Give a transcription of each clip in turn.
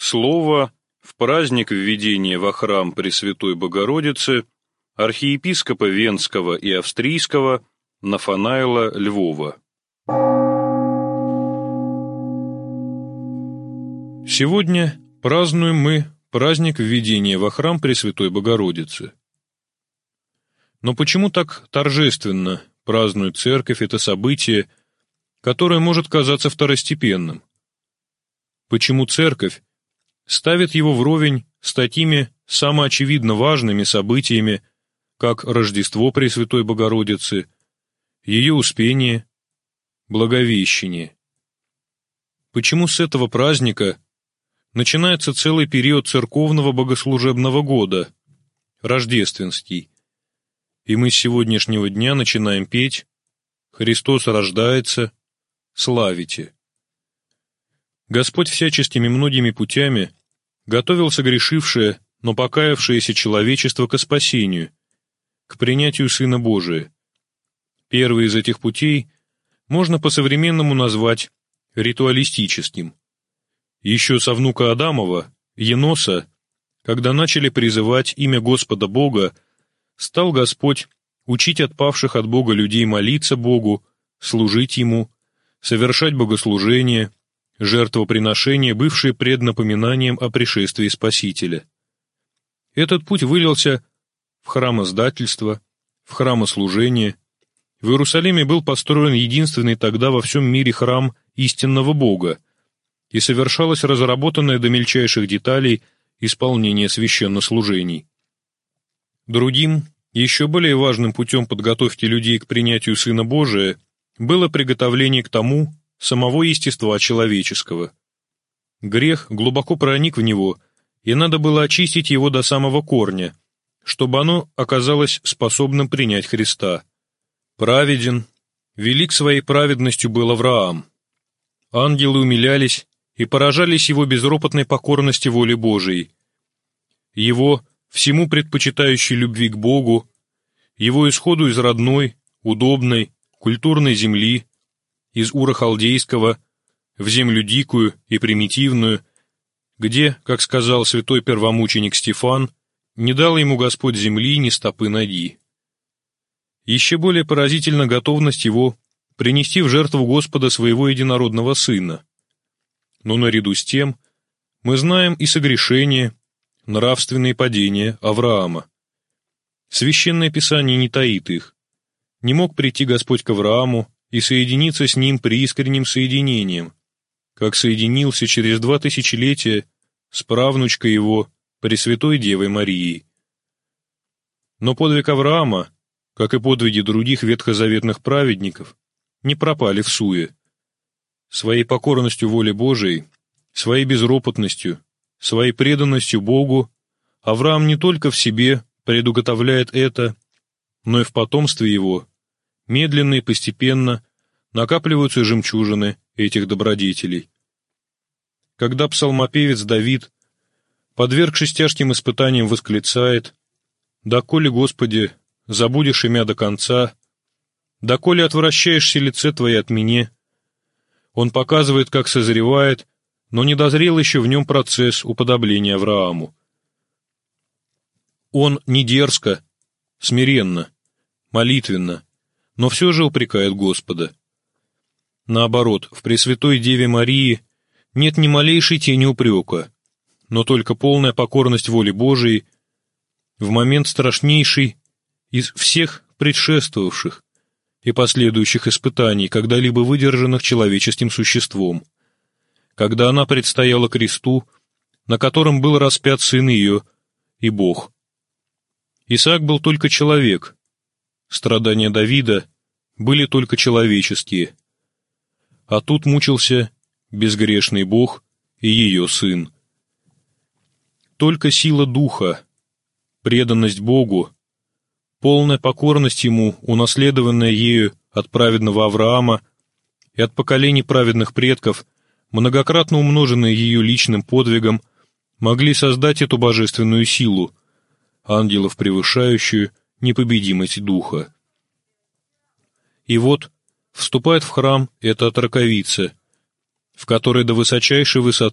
Слово в праздник введения во храм Пресвятой Богородицы архиепископа Венского и Австрийского Нафанаила Львова. Сегодня празднуем мы праздник введения во храм Пресвятой Богородицы. Но почему так торжественно празднует Церковь это событие, которое может казаться второстепенным? Почему Церковь ставит его вровень с такими самоочевидно важными событиями, как Рождество Пресвятой Богородицы, ее Успение, Благовещение? Почему с этого праздника начинается целый период церковного богослужебного года, рождественский, и мы с сегодняшнего дня начинаем петь «Христос рождается, славите». Господь всяческими многими путями готовил согрешившее, но покаявшееся человечество ко спасению, к принятию Сына Божия. Первый из этих путей можно по-современному назвать ритуалистическим. Еще со внука Адамова, Еноса, когда начали призывать имя Господа Бога, стал Господь учить отпавших от Бога людей молиться Богу, служить Ему, совершать богослужения, жертвоприношения, бывшие преднапоминанием о пришествии Спасителя. Этот путь вылился в храмоздательство, в храмослужение. В Иерусалиме был построен единственный тогда во всем мире храм истинного Бога, и совершалось разработанное до мельчайших деталей исполнение священнослужений. Другим, еще более важным путем подготовки людей к принятию Сына Божия было приготовление к тому самого естества человеческого. Грех глубоко проник в него, и надо было очистить его до самого корня, чтобы оно оказалось способным принять Христа. Праведен, велик своей праведностью был Авраам. Ангелы умилялись и поражались его безропотной покорности воле Божией, его всему предпочитающей любви к Богу, его исходу из родной, удобной, культурной земли, из Ура Халдейского, в землю дикую и примитивную, где, как сказал святой первомученик Стефан, не дал ему Господь земли ни стопы ноги. Еще более поразительна готовность его принести в жертву Господа своего единородного Сына. Но наряду с тем мы знаем и согрешение, нравственные падения Авраама. Священное Писание не таит их. Не мог прийти Господь к Аврааму и соединиться с ним преискренним соединением, как соединился через 2 тысячелетия с правнучкой его, Пресвятой Девой Марией. Но подвиг Авраама, как и подвиги других ветхозаветных праведников, не пропали в суе. Своей покорностью воле Божией, своей безропотностью, своей преданностью Богу Авраам не только в себе предуготовляет это, но и в потомстве его медленно и постепенно накапливаются жемчужины этих добродетелей. Когда псалмопевец Давид, подвергшись тяжким испытаниям, восклицает: «Доколе, Господи, забудешь имя до конца, доколе отвращаешься лице Твое от меня», он показывает, как созревает, но не дозрел еще в нем процесс уподобления Аврааму. Он не дерзко, смиренно, молитвенно, но все же упрекает Господа. Наоборот, в Пресвятой Деве Марии нет ни малейшей тени упрека, но только полная покорность воле Божией в момент страшнейший из всех предшествовавших и последующих испытаний, когда-либо выдержанных человеческим существом, когда она предстояла кресту, на котором был распят сын ее и Бог. Исаак был только человек, страдания Давида были только человеческие, а тут мучился безгрешный Бог и ее сын. Только сила духа, преданность Богу, полная покорность Ему, унаследованная ею от праведного Авраама и от поколений праведных предков, многократно умноженная ее личным подвигом, могли создать эту божественную силу, ангелов превышающую непобедимость духа. И вот вступает в храм эта отроковица, в которой до высочайшей высоты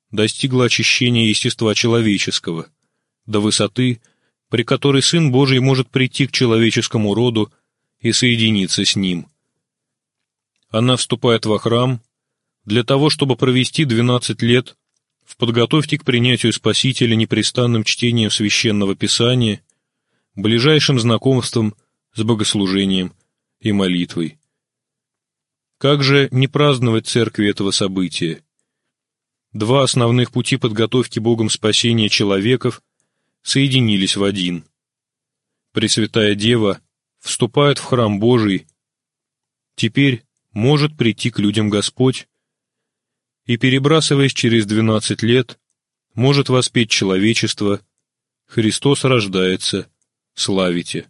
достигла очищения естества человеческого, до высоты, при которой Сын Божий может прийти к человеческому роду и соединиться с ним. Она вступает во храм для того, чтобы провести 12 лет в подготовке к принятию Спасителя непрестанным чтением Священного Писания, ближайшим знакомством с богослужением и молитвой. Как же не праздновать церкви этого события? Два основных пути подготовки Богом спасения человеков соединились в один. Пресвятая Дева вступает в храм Божий. Теперь может прийти к людям Господь и, перебрасываясь через 12 лет, может воспеть человечество: «Христос рождается, славите».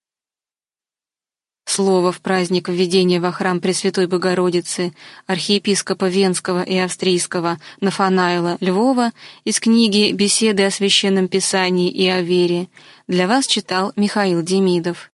Слово в праздник введения во храм Пресвятой Богородицы архиепископа Венского и Австрийского Нафанаила Львова из книги «Беседы о Священном Писании и о вере» для вас читал Михаил Демидов.